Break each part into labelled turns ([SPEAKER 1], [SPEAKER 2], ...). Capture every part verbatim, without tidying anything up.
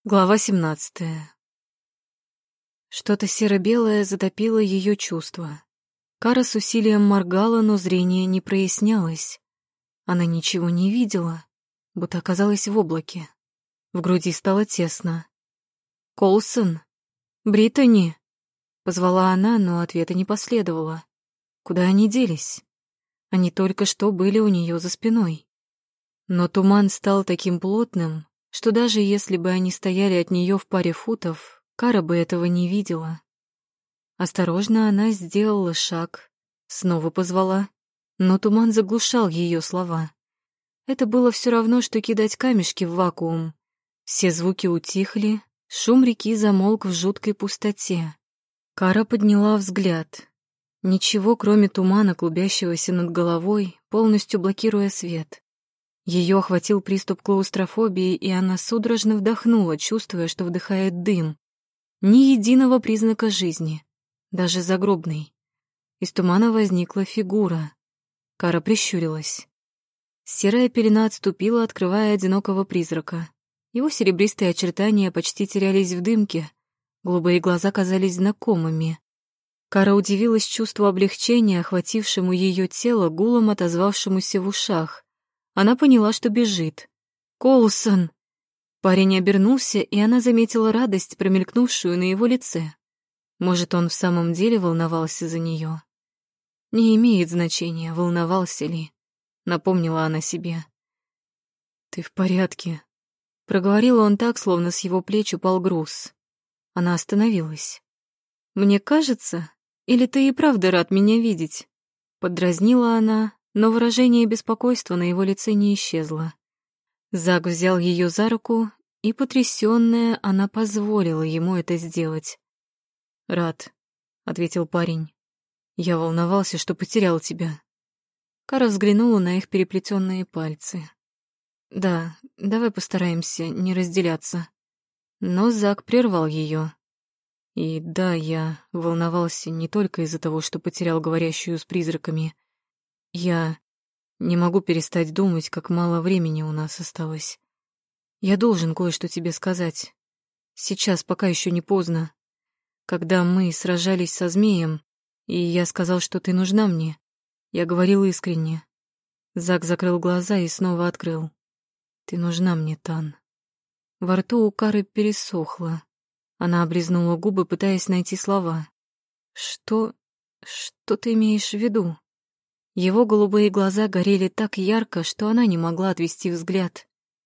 [SPEAKER 1] Глава семнадцатая. Что-то серо-белое затопило ее чувства. Кара с усилием моргала, но зрение не прояснялось. Она ничего не видела, будто оказалась в облаке. В груди стало тесно. «Колсон? Британи?» — позвала она, но ответа не последовало. Куда они делись? Они только что были у нее за спиной. Но туман стал таким плотным, что даже если бы они стояли от нее в паре футов, Кара бы этого не видела. Осторожно она сделала шаг, снова позвала, но туман заглушал ее слова. Это было все равно, что кидать камешки в вакуум. Все звуки утихли, шум реки замолк в жуткой пустоте. Кара подняла взгляд. Ничего, кроме тумана, клубящегося над головой, полностью блокируя свет. Ее охватил приступ клаустрофобии, и она судорожно вдохнула, чувствуя, что вдыхает дым. Ни единого признака жизни, даже загробной. Из тумана возникла фигура. Кара прищурилась. Серая пелена отступила, открывая одинокого призрака. Его серебристые очертания почти терялись в дымке, голубые глаза казались знакомыми. Кара удивилась чувству облегчения, охватившему ее тело, гулом отозвавшемуся в ушах. Она поняла, что бежит. «Коулсон!» Парень обернулся, и она заметила радость, промелькнувшую на его лице. Может, он в самом деле волновался за нее? Не имеет значения, волновался ли, напомнила она себе. «Ты в порядке?» Проговорил он так, словно с его плеч упал груз. Она остановилась. «Мне кажется, или ты и правда рад меня видеть?» Подразнила она, но выражение беспокойства на его лице не исчезло. Зак взял ее за руку, и, потрясённая, она позволила ему это сделать. «Рад», — ответил парень. «Я волновался, что потерял тебя». Кара взглянула на их переплетенные пальцы. «Да, давай постараемся не разделяться». Но Зак прервал ее. «И да, я волновался не только из-за того, что потерял говорящую с призраками. Я не могу перестать думать, как мало времени у нас осталось. Я должен кое-что тебе сказать. Сейчас, пока еще не поздно. Когда мы сражались со змеем, и я сказал, что ты нужна мне, я говорил искренне». Зак закрыл глаза и снова открыл. «Ты нужна мне, Тан». Во рту у Кары пересохло. Она облизнула губы, пытаясь найти слова. «Что... что ты имеешь в виду?» Его голубые глаза горели так ярко, что она не могла отвести взгляд.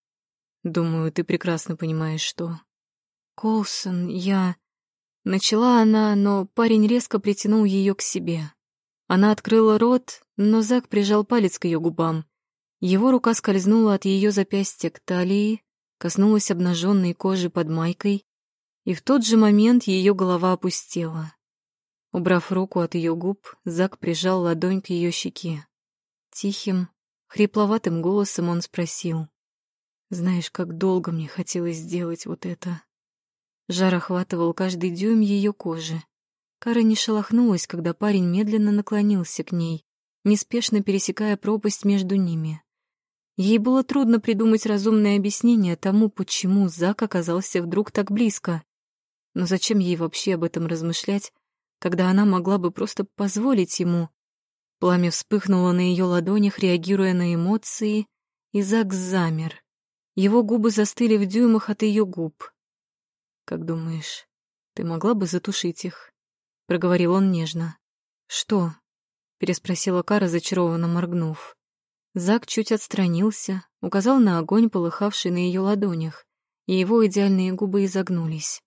[SPEAKER 1] «Думаю, ты прекрасно понимаешь, что...» «Коулсон, я...» Начала она, но парень резко притянул ее к себе. Она открыла рот, но Зак прижал палец к ее губам. Его рука скользнула от ее запястья к талии, коснулась обнаженной кожи под майкой, и в тот же момент ее голова опустела. Убрав руку от ее губ, Зак прижал ладонь к ее щеке. Тихим, хрипловатым голосом он спросил: «Знаешь, как долго мне хотелось сделать вот это?» Жар охватывал каждый дюйм ее кожи. Кара не шелохнулась, когда парень медленно наклонился к ней, неспешно пересекая пропасть между ними. Ей было трудно придумать разумное объяснение тому, почему Зак оказался вдруг так близко. Но зачем ей вообще об этом размышлять, когда она могла бы просто позволить ему? Пламя вспыхнуло на ее ладонях, реагируя на эмоции, и Зак замер. Его губы застыли в дюймах от ее губ. «Как думаешь, ты могла бы затушить их?» — проговорил он нежно. «Что?» — переспросила Кара, зачарованно моргнув. Зак чуть отстранился, указал на огонь, полыхавший на ее ладонях, и его идеальные губы изогнулись.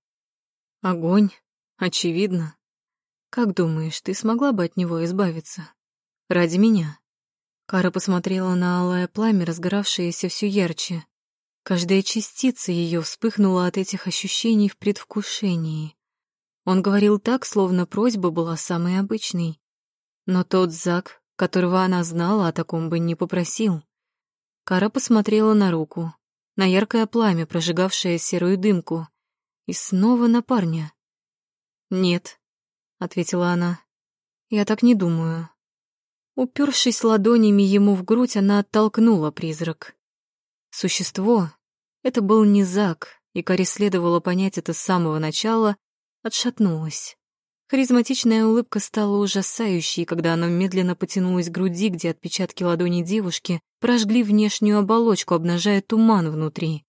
[SPEAKER 1] «Огонь? Очевидно. Как думаешь, ты смогла бы от него избавиться? Ради меня?» Кара посмотрела на алое пламя, разгоравшееся все ярче. Каждая частица ее вспыхнула от этих ощущений в предвкушении. Он говорил так, словно просьба была самой обычной. Но тот Зак, которого она знала, о таком бы не попросил. Кара посмотрела на руку, на яркое пламя, прожигавшее серую дымку, и снова на парня. «Нет», — ответила она, — «я так не думаю». Упершись ладонями ему в грудь, она оттолкнула призрак. Существо — это был не Зак, и Каре следовало понять это с самого начала, отшатнулась. Харизматичная улыбка стала ужасающей, когда она медленно потянулась к груди, где отпечатки ладоней девушки прожгли внешнюю оболочку, обнажая туман внутри.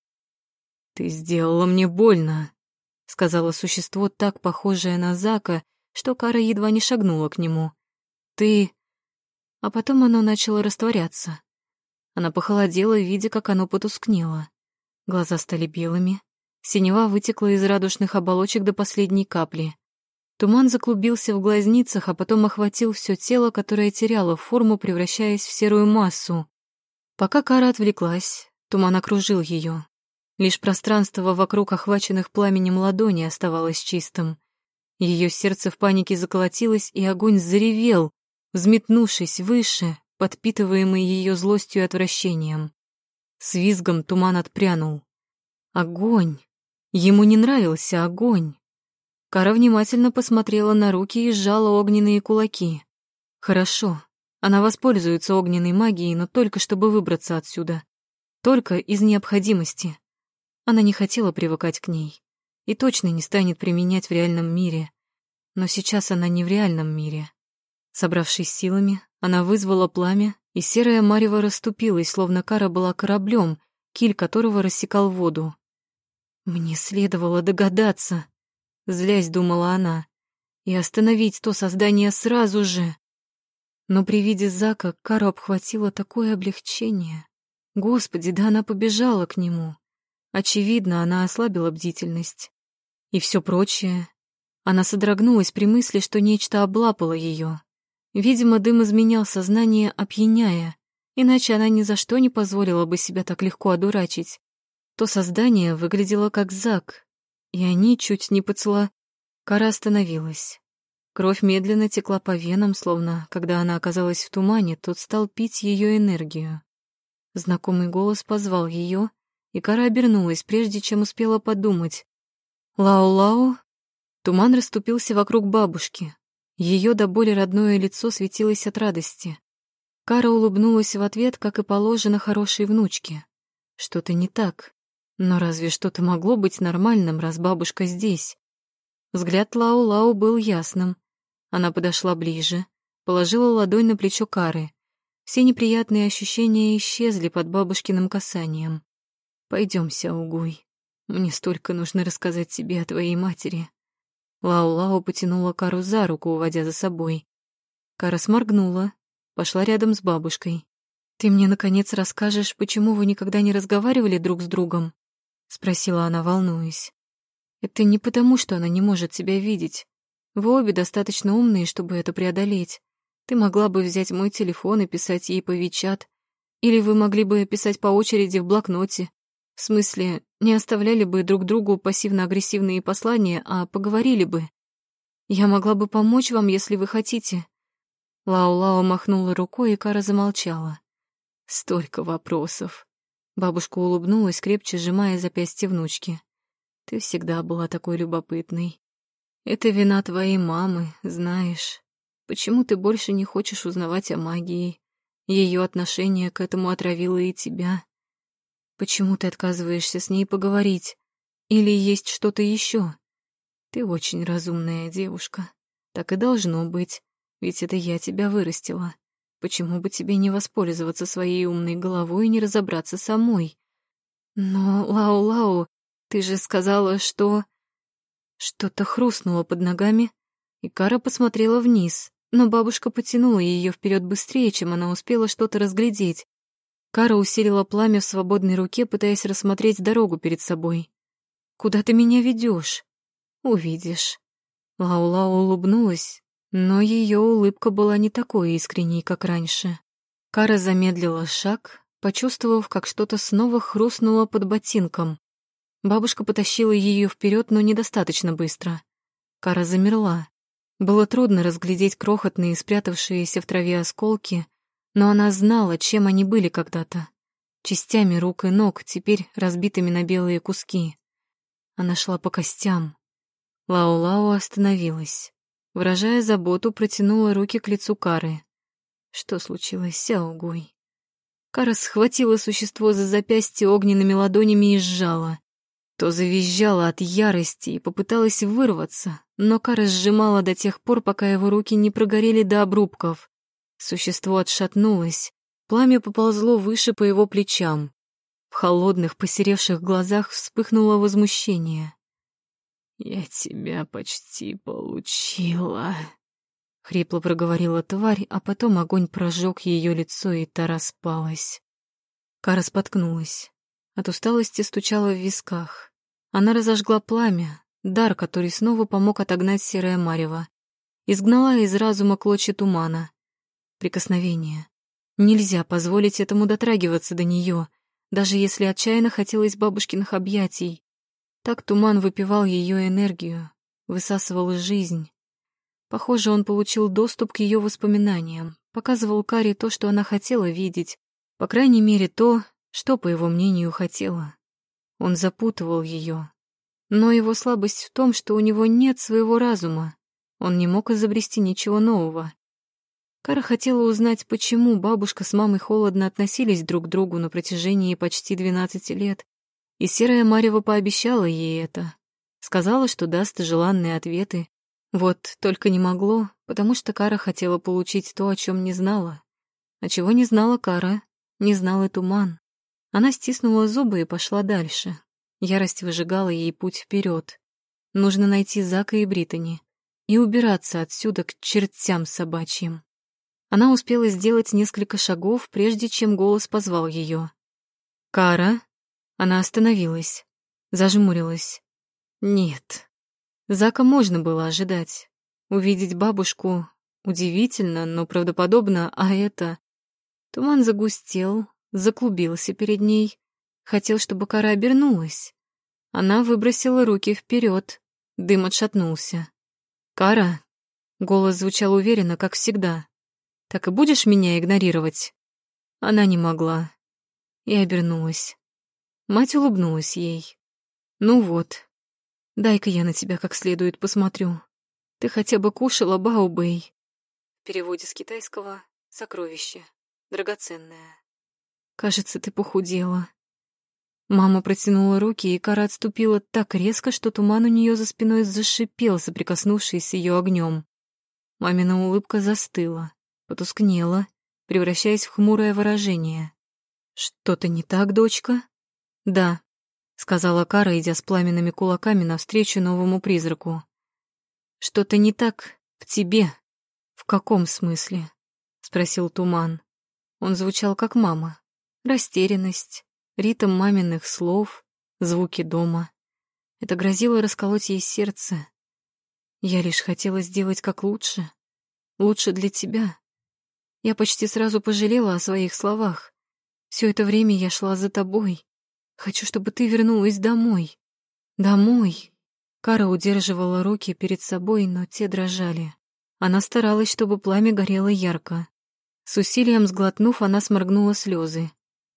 [SPEAKER 1] «Ты сделала мне больно», — сказала существо, так похожее на Зака, что Кара едва не шагнула к нему. «Ты...» А потом оно начало растворяться. Она похолодела, видя, как оно потускнело. Глаза стали белыми, синева вытекла из радужных оболочек до последней капли. Туман заклубился в глазницах, а потом охватил все тело, которое теряло форму, превращаясь в серую массу. Пока Кара отвлеклась, туман окружил ее. Лишь пространство вокруг охваченных пламенем ладоней оставалось чистым. Ее сердце в панике заколотилось, и огонь заревел, взметнувшись выше, подпитываемый ее злостью и отвращением. С визгом туман отпрянул. Огонь! Ему не нравился огонь. Кара внимательно посмотрела на руки и сжала огненные кулаки. Хорошо, она воспользуется огненной магией, но только чтобы выбраться отсюда. Только из необходимости. Она не хотела привыкать к ней и точно не станет применять в реальном мире. Но сейчас она не в реальном мире. Собравшись силами, она вызвала пламя, и серая марево расступилась, словно Кара была кораблем, киль которого рассекал воду. «Мне следовало догадаться», — злясь думала она, «и остановить то создание сразу же». Но при виде Зака Кару обхватило такое облегчение. Господи, да она побежала к нему. Очевидно, она ослабила бдительность. И все прочее. Она содрогнулась при мысли, что нечто облапало ее. Видимо, дым изменял сознание, опьяняя, иначе она ни за что не позволила бы себя так легко одурачить. То создание выглядело как Зак, и они чуть не поцела. Кара остановилась. Кровь медленно текла по венам, словно, когда она оказалась в тумане, тот стал пить ее энергию. Знакомый голос позвал ее, и Кара обернулась, прежде чем успела подумать. «Лау-лау?» Туман расступился вокруг бабушки. Ее до боли родное лицо светилось от радости. Кара улыбнулась в ответ, как и положено хорошей внучке. Что-то не так. Но разве что-то могло быть нормальным, раз бабушка здесь? Взгляд Лау-Лау был ясным. Она подошла ближе, положила ладонь на плечо Кары. Все неприятные ощущения исчезли под бабушкиным касанием. «Пойдем, Сяогуй. Мне столько нужно рассказать тебе о твоей матери». Лау-Лау потянула Кару за руку, уводя за собой. Кара сморгнула, пошла рядом с бабушкой. «Ты мне, наконец, расскажешь, почему вы никогда не разговаривали друг с другом?» — спросила она, волнуясь. «Это не потому, что она не может тебя видеть. Вы обе достаточно умные, чтобы это преодолеть. Ты могла бы взять мой телефон и писать ей по Вичат, или вы могли бы писать по очереди в блокноте. В смысле, не оставляли бы друг другу пассивно-агрессивные послания, а поговорили бы. Я могла бы помочь вам, если вы хотите». Лау-Лау махнула рукой, и Кара замолчала. «Столько вопросов». Бабушка улыбнулась, крепче сжимая запястье внучки. «Ты всегда была такой любопытной. Это вина твоей мамы, знаешь. Почему ты больше не хочешь узнавать о магии? Ее отношение к этому отравило и тебя. Почему ты отказываешься с ней поговорить? Или есть что-то еще? Ты очень разумная девушка. Так и должно быть, ведь это я тебя вырастила. Почему бы тебе не воспользоваться своей умной головой и не разобраться самой? Но, Лау-Лау, ты же сказала, что...» Что-то хрустнуло под ногами, и Кара посмотрела вниз, но бабушка потянула ее вперед быстрее, чем она успела что-то разглядеть. Кара усилила пламя в свободной руке, пытаясь рассмотреть дорогу перед собой. «Куда ты меня ведешь?» «Увидишь». Лау-Лау улыбнулась, но ее улыбка была не такой искренней, как раньше. Кара замедлила шаг, почувствовав, как что-то снова хрустнуло под ботинком. Бабушка потащила ее вперед, но недостаточно быстро. Кара замерла. Было трудно разглядеть крохотные, спрятавшиеся в траве осколки, но она знала, чем они были когда-то. Частями рук и ног, теперь разбитыми на белые куски. Она шла по костям. Лау-Лау остановилась. Выражая заботу, протянула руки к лицу Кары. «Что случилось, Сяогуй?» Кара схватила существо за запястье огненными ладонями и сжала. То завизжала от ярости и попыталась вырваться, но Кара сжимала до тех пор, пока его руки не прогорели до обрубков. Существо отшатнулось, пламя поползло выше по его плечам. В холодных, посеревших глазах вспыхнуло возмущение. «Я тебя почти получила», — хрипло проговорила тварь, а потом огонь прожег ее лицо, и та распалась. Кара споткнулась. От усталости стучала в висках. Она разожгла пламя, дар, который снова помог отогнать серое марево. Изгнала из разума клочья тумана. Прикосновение. Нельзя позволить этому дотрагиваться до нее, даже если отчаянно хотелось бабушкиных объятий. Так туман выпивал ее энергию, высасывал жизнь. Похоже, он получил доступ к ее воспоминаниям, показывал Каре то, что она хотела видеть, по крайней мере то, что, по его мнению, хотела. Он запутывал ее. Но его слабость в том, что у него нет своего разума. Он не мог изобрести ничего нового. Кара хотела узнать, почему бабушка с мамой холодно относились друг к другу на протяжении почти двенадцати лет, и серая марево пообещала ей это. Сказала, что даст желанные ответы. Вот только не могло, потому что Кара хотела получить то, о чем не знала. А чего не знала Кара, не знал и туман. Она стиснула зубы и пошла дальше. Ярость выжигала ей путь вперед. Нужно найти Зака и Британи и убираться отсюда к чертям собачьим. Она успела сделать несколько шагов, прежде чем голос позвал ее. «Кара?» Она остановилась, зажмурилась. Нет. Зака можно было ожидать. Увидеть бабушку удивительно, но правдоподобно, а это... Туман загустел, заклубился перед ней. Хотел, чтобы Кара обернулась. Она выбросила руки вперед. Дым отшатнулся. «Кара?» Голос звучал уверенно, как всегда. «Так и будешь меня игнорировать?» Она не могла. И обернулась. Мать улыбнулась ей. «Ну вот, дай-ка я на тебя как следует посмотрю. Ты хотя бы кушала, Бао-Бэй?» В переводе с китайского «сокровище», «драгоценное». «Кажется, ты похудела». Мама протянула руки, и Кара отступила так резко, что туман у нее за спиной зашипел, соприкоснувшись с ее огнем. Мамина улыбка застыла, потускнела, превращаясь в хмурое выражение. «Что-то не так, дочка?» «Да», — сказала Кара, идя с пламенными кулаками навстречу новому призраку. «Что-то не так в тебе». «В каком смысле?» — спросил туман. Он звучал как мама. Растерянность, ритм маминых слов, звуки дома. Это грозило расколоть ей сердце. Я лишь хотела сделать как лучше. Лучше для тебя. Я почти сразу пожалела о своих словах. Все это время я шла за тобой. Хочу, чтобы ты вернулась домой. Домой. Кара удерживала руки перед собой, но те дрожали. Она старалась, чтобы пламя горело ярко. С усилием сглотнув, она сморгнула слезы.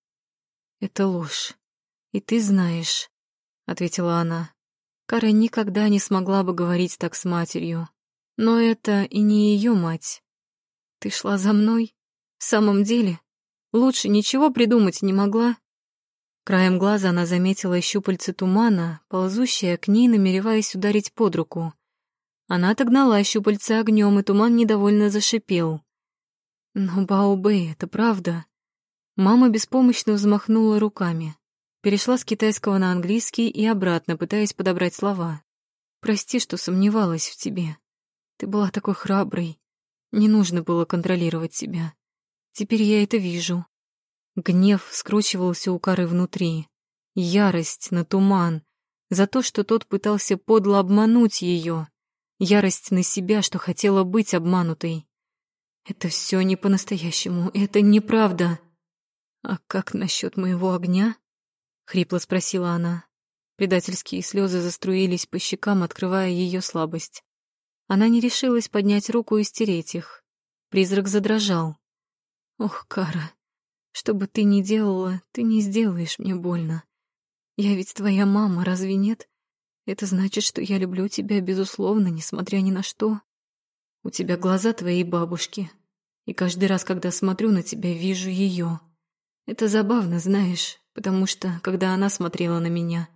[SPEAKER 1] «Это ложь. И ты знаешь», — ответила она. Кара никогда не смогла бы говорить так с матерью. Но это и не ее мать. «Ты шла за мной? В самом деле? Лучше ничего придумать не могла?» Краем глаза она заметила щупальце тумана, ползущее к ней, намереваясь ударить под руку. Она отогнала щупальце огнем, и туман недовольно зашипел. «Но, Бао-Бэй, это правда». Мама беспомощно взмахнула руками, перешла с китайского на английский и обратно, пытаясь подобрать слова. «Прости, что сомневалась в тебе. Ты была такой храброй. Не нужно было контролировать себя. Теперь я это вижу». Гнев скручивался у Кары внутри. Ярость на туман за то, что тот пытался подло обмануть ее. Ярость на себя, что хотела быть обманутой. «Это все не по-настоящему, это неправда». «А как насчет моего огня?» — хрипло спросила она. Предательские слезы заструились по щекам, открывая ее слабость. Она не решилась поднять руку и стереть их. Призрак задрожал. «Ох, Кара, что бы ты ни делала, ты не сделаешь мне больно. Я ведь твоя мама, разве нет? Это значит, что я люблю тебя, безусловно, несмотря ни на что. У тебя глаза твоей бабушки, и каждый раз, когда смотрю на тебя, вижу ее. Это забавно, знаешь, потому что, когда она смотрела на меня,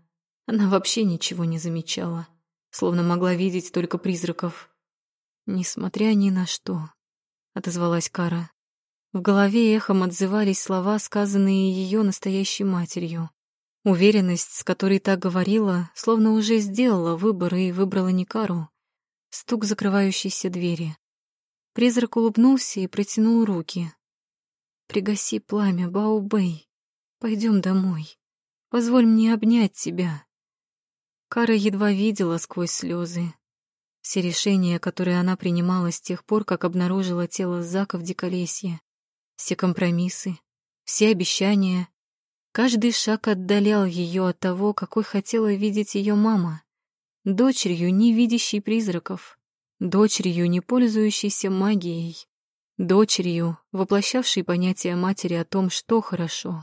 [SPEAKER 1] Она вообще ничего не замечала, словно могла видеть только призраков. «Несмотря ни на что», — отозвалась Кара. В голове эхом отзывались слова, сказанные ее настоящей матерью. Уверенность, с которой та говорила, словно уже сделала выбор и выбрала не Кару. Стук закрывающейся двери. Призрак улыбнулся и протянул руки. «Пригаси пламя, Бао-Бэй. Пойдем домой. Позволь мне обнять тебя». Кара едва видела сквозь слезы. Все решения, которые она принимала с тех пор, как обнаружила тело Зака в Диколесье, все компромиссы, все обещания, каждый шаг отдалял ее от того, какой хотела видеть ее мама, дочерью, не видящей призраков, дочерью, не пользующейся магией, дочерью, воплощавшей понятие матери о том, что хорошо.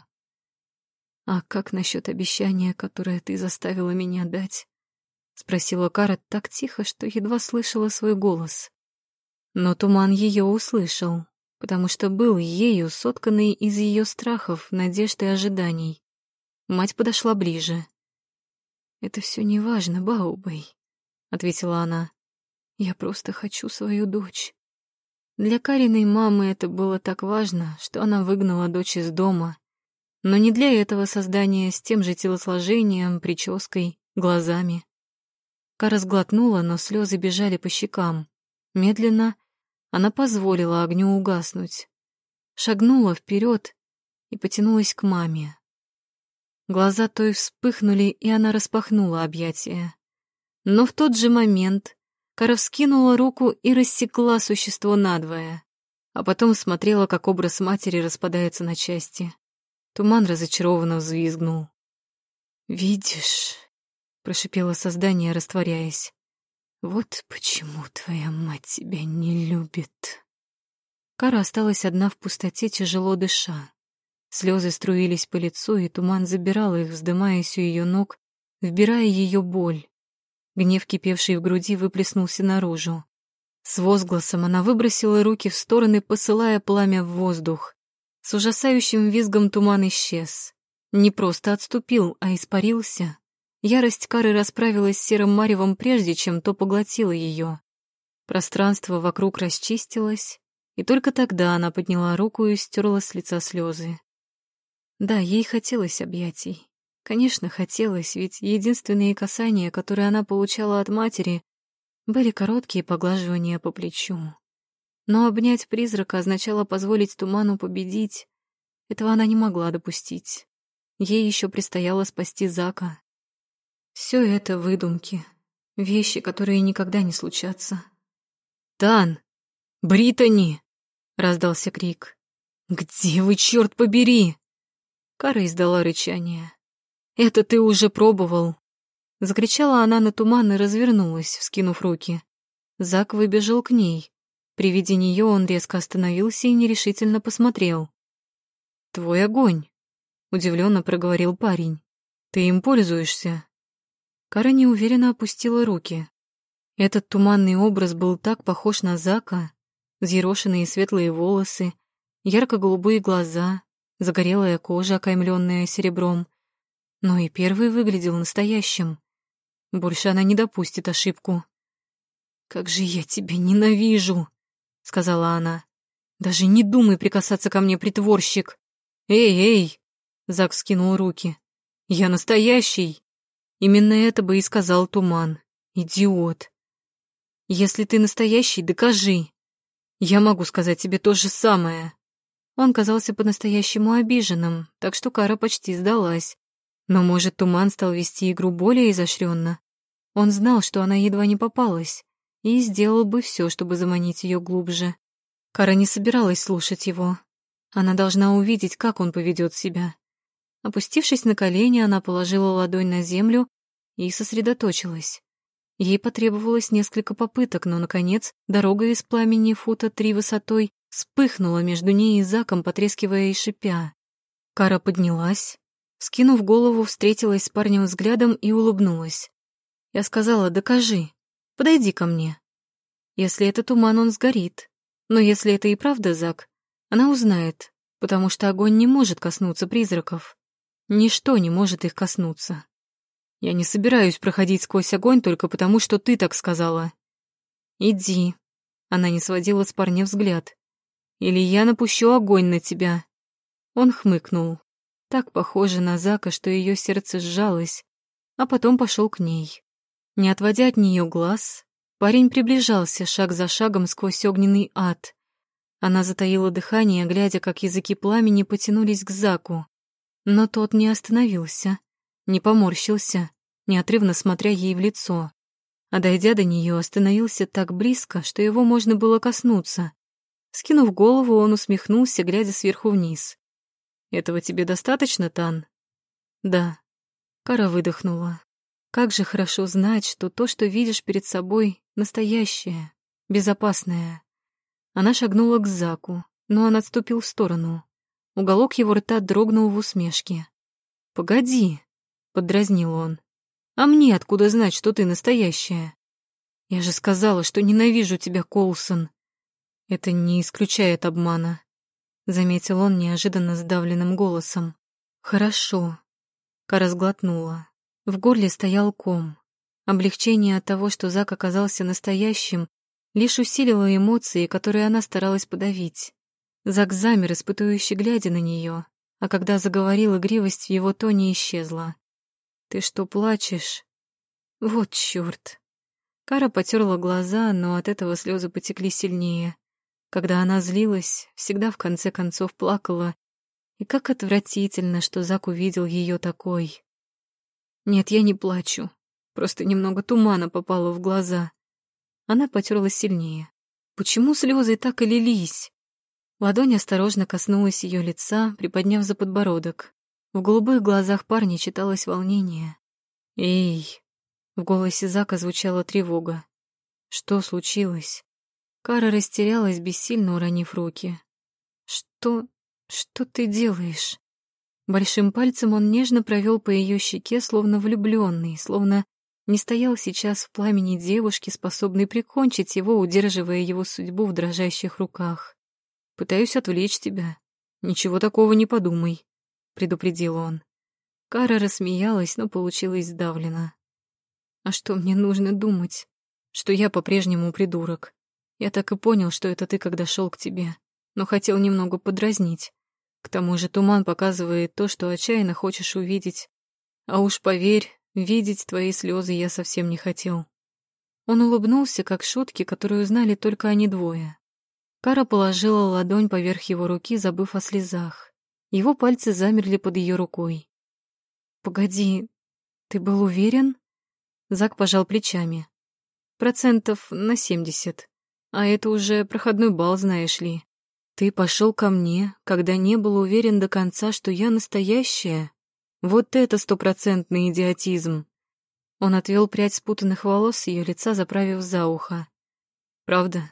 [SPEAKER 1] «А как насчет обещания, которое ты заставила меня дать?» — спросила Кара так тихо, что едва слышала свой голос. Но Туман ее услышал, потому что был ею сотканный из ее страхов, надежд и ожиданий. Мать подошла ближе. «Это все неважно, Бао-Бэй», — ответила она. «Я просто хочу свою дочь». Для Кариной мамы это было так важно, что она выгнала дочь из дома, но не для этого создания с тем же телосложением, прической, глазами. Кара сглотнула, но слезы бежали по щекам. Медленно она позволила огню угаснуть, шагнула вперед и потянулась к маме. Глаза той вспыхнули, и она распахнула объятия. Но в тот же момент Кара вскинула руку и рассекла существо надвое, а потом смотрела, как образ матери распадается на части. Туман разочарованно взвизгнул. «Видишь?» — прошипело создание, растворяясь. «Вот почему твоя мать тебя не любит». Кара осталась одна в пустоте, тяжело дыша. Слезы струились по лицу, и туман забирал их, вздымаясь у ее ног, вбирая ее боль. Гнев, кипевший в груди, выплеснулся наружу. С возгласом она выбросила руки в стороны, посылая пламя в воздух. С ужасающим визгом туман исчез. Не просто отступил, а испарился. Ярость Кары расправилась с серым маревом, прежде чем то поглотило ее. Пространство вокруг расчистилось, и только тогда она подняла руку и стерла с лица слезы. Да, ей хотелось объятий. Конечно, хотелось, ведь единственные касания, которые она получала от матери, были короткие поглаживания по плечу. Но обнять призрака означало позволить туману победить. Этого она не могла допустить. Ей еще предстояло спасти Зака. Все это выдумки, вещи, которые никогда не случатся. «Тан! Британи!» — раздался крик. «Где вы, черт побери?» Кара издала рычание. «Это ты уже пробовал!» Закричала она на туман и развернулась, вскинув руки. Зак выбежал к ней. При виде нее он резко остановился и нерешительно посмотрел. «Твой огонь», — удивленно проговорил парень. «Ты им пользуешься?» Кара неуверенно опустила руки. Этот туманный образ был так похож на Зака. Взъерошенные светлые волосы, ярко-голубые глаза, загорелая кожа, окаймленная серебром. Но и первый выглядел настоящим. Больше она не допустит ошибку. «Как же я тебя ненавижу!» — сказала она. «Даже не думай прикасаться ко мне, притворщик!» «Эй, эй!» — Зак скинул руки. «Я настоящий!» Именно это бы и сказал Туман. «Идиот!» «Если ты настоящий, докажи!» «Я могу сказать тебе то же самое!» Он казался по-настоящему обиженным, так что Кара почти сдалась. Но, может, Туман стал вести игру более изощренно. Он знал, что она едва не попалась, и сделал бы все, чтобы заманить ее глубже. Кара не собиралась слушать его. Она должна увидеть, как он поведет себя. Опустившись на колени, она положила ладонь на землю и сосредоточилась. Ей потребовалось несколько попыток, но, наконец, дорога из пламени фута три высотой вспыхнула между ней и Заком, потрескивая и шипя. Кара поднялась, скинув голову, встретилась с парнем взглядом и улыбнулась. Я сказала: «Докажи, подойди ко мне». Если это туман, он сгорит. Но если это и правда Зак, она узнает, потому что огонь не может коснуться призраков. Ничто не может их коснуться. Я не собираюсь проходить сквозь огонь только потому, что ты так сказала. Иди. Она не сводила с парня взгляд. Или я напущу огонь на тебя. Он хмыкнул. Так похоже на Зака, что ее сердце сжалось, а потом пошел к ней. Не отводя от нее глаз, парень приближался шаг за шагом сквозь огненный ад. Она затаила дыхание, глядя, как языки пламени потянулись к Заку. Но тот не остановился, не поморщился, неотрывно смотря ей в лицо. А дойдя до нее, остановился так близко, что его можно было коснуться. Скинув голову, он усмехнулся, глядя сверху вниз. «Этого тебе достаточно, Тан?» «Да». Кара выдохнула. Как же хорошо знать, что то, что видишь перед собой, настоящее, безопасное. Она шагнула к Заку, но он отступил в сторону. Уголок его рта дрогнул в усмешке. «Погоди», — поддразнил он. «А мне откуда знать, что ты настоящая? Я же сказала, что ненавижу тебя, Коулсон». «Это не исключает обмана», — заметил он неожиданно сдавленным голосом. «Хорошо». Кара сглотнула. В горле стоял ком. Облегчение от того, что Зак оказался настоящим, лишь усилило эмоции, которые она старалась подавить. Зак замер, испытующе глядя на нее, а когда заговорил, игривость в его тоне исчезла. «Ты что, плачешь?» «Вот чёрт!» Кара потерла глаза, но от этого слезы потекли сильнее. Когда она злилась, всегда в конце концов плакала. И как отвратительно, что Зак увидел ее такой. «Нет, я не плачу. Просто немного тумана попало в глаза». Она потерлась сильнее. Почему слезы так и лились? Ладонь осторожно коснулась ее лица, приподняв за подбородок. В голубых глазах парня читалось волнение. «Эй!» В голосе Зака звучала тревога. «Что случилось?» Кара растерялась, бессильно уронив руки. «Что... что ты делаешь?» Большим пальцем он нежно провел по ее щеке, словно влюбленный, словно не стоял сейчас в пламени девушки, способной прикончить его, удерживая его судьбу в дрожащих руках. «Пытаюсь отвлечь тебя. Ничего такого не подумай», — предупредил он. Кара рассмеялась, но получилось сдавленно. «А что мне нужно думать? Что я по-прежнему придурок. Я так и понял, что это ты, когда шел к тебе, но хотел немного подразнить. К тому же туман показывает то, что отчаянно хочешь увидеть. А уж поверь, видеть твои слезы я совсем не хотел». Он улыбнулся, как шутки, которую знали только они двое. Кара положила ладонь поверх его руки, забыв о слезах. Его пальцы замерли под ее рукой. «Погоди, ты был уверен?» Зак пожал плечами. «Процентов на семьдесят. А это уже проходной балл, знаешь ли. Ты пошел ко мне, когда не был уверен до конца, что я настоящая. Вот это стопроцентный идиотизм». Он отвел прядь спутанных волос с ее лица, заправив за ухо. «Правда?»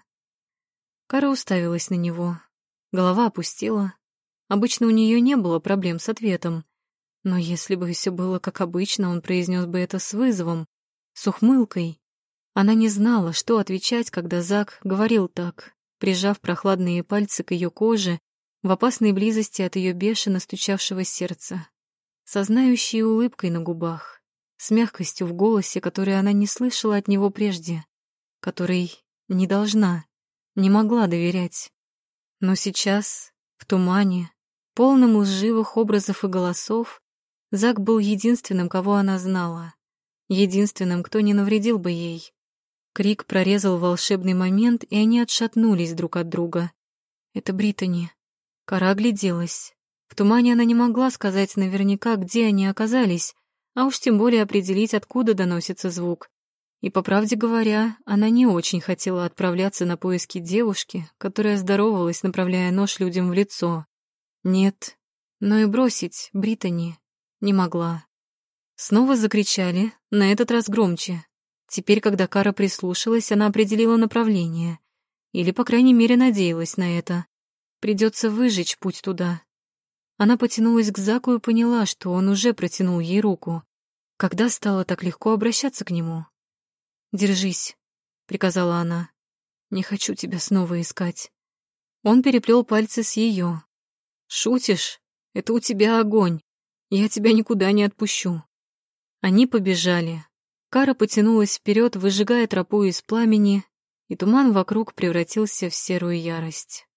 [SPEAKER 1] Кара уставилась на него. Голова опустила. Обычно у нее не было проблем с ответом. Но если бы все было как обычно, он произнес бы это с вызовом, с ухмылкой. Она не знала, что отвечать, когда Зак говорил так, прижав прохладные пальцы к ее коже в опасной близости от ее бешено стучавшего сердца, со знающей улыбкой на губах, с мягкостью в голосе, которой она не слышала от него прежде, которой не должна, не могла доверять. Но сейчас, в тумане, полном лживых образов и голосов, Зак был единственным, кого она знала, единственным, кто не навредил бы ей. Крик прорезал волшебный момент, и они отшатнулись друг от друга. Это Британи. Кара огляделась. В тумане она не могла сказать наверняка, где они оказались, а уж тем более определить, откуда доносится звук. И, по правде говоря, она не очень хотела отправляться на поиски девушки, которая здоровалась, направляя нож людям в лицо. Нет, но и бросить Британи не могла. Снова закричали, на этот раз громче. Теперь, когда Кара прислушалась, она определила направление. Или, по крайней мере, надеялась на это. Придется выжечь путь туда. Она потянулась к Заку и поняла, что он уже протянул ей руку. Когда стало так легко обращаться к нему? «Держись», — приказала она. «Не хочу тебя снова искать». Он переплел пальцы с ее. «Шутишь? Это у тебя огонь. Я тебя никуда не отпущу». Они побежали. Кара потянулась вперед, выжигая тропу из пламени, и туман вокруг превратился в серую ярость.